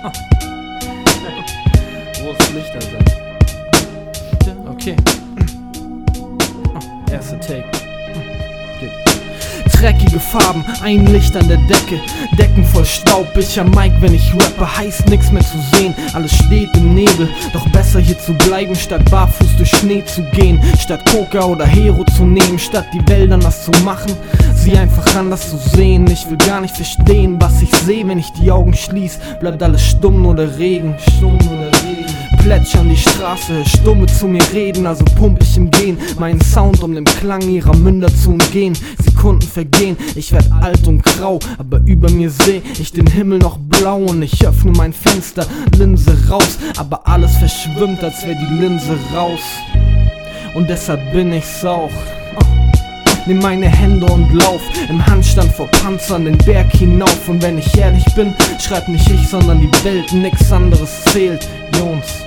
Wo ist das Licht, Alter? Okay. Erster Take. Okay. Dreckige Farben, ein Licht an der Decke, Decken voll Staub, ich am Mic, wenn ich rappe, heißt nix mehr zu sehen, alles steht im Nebel, doch besser hier zu bleiben, statt barfuß durch Schnee zu gehen, statt Coca oder Hero zu nehmen, statt die Wälder nass zu machen, sie einfach anders zu sehen, ich will gar nicht verstehen, was ich sehe, wenn ich die Augen schließ, bleibt alles stumm nur der Regen, plätschern die Straße, Stumme zu mir reden, also pump ich im Gehen meinen Sound, um dem Klang ihrer Münder zu umgehen. Sekunden vergehen, ich werd alt und grau, aber über mir seh ich den Himmel noch blau und ich öffne mein Fenster, Linse raus, aber alles verschwimmt, als wär die Linse raus. Und deshalb bin ich's auch. Nimm meine Hände und lauf im Handstand vor Panzern den Berg hinauf. Und wenn ich ehrlich bin, schreib nicht ich, sondern die Welt, nix anderes zählt, Jungs.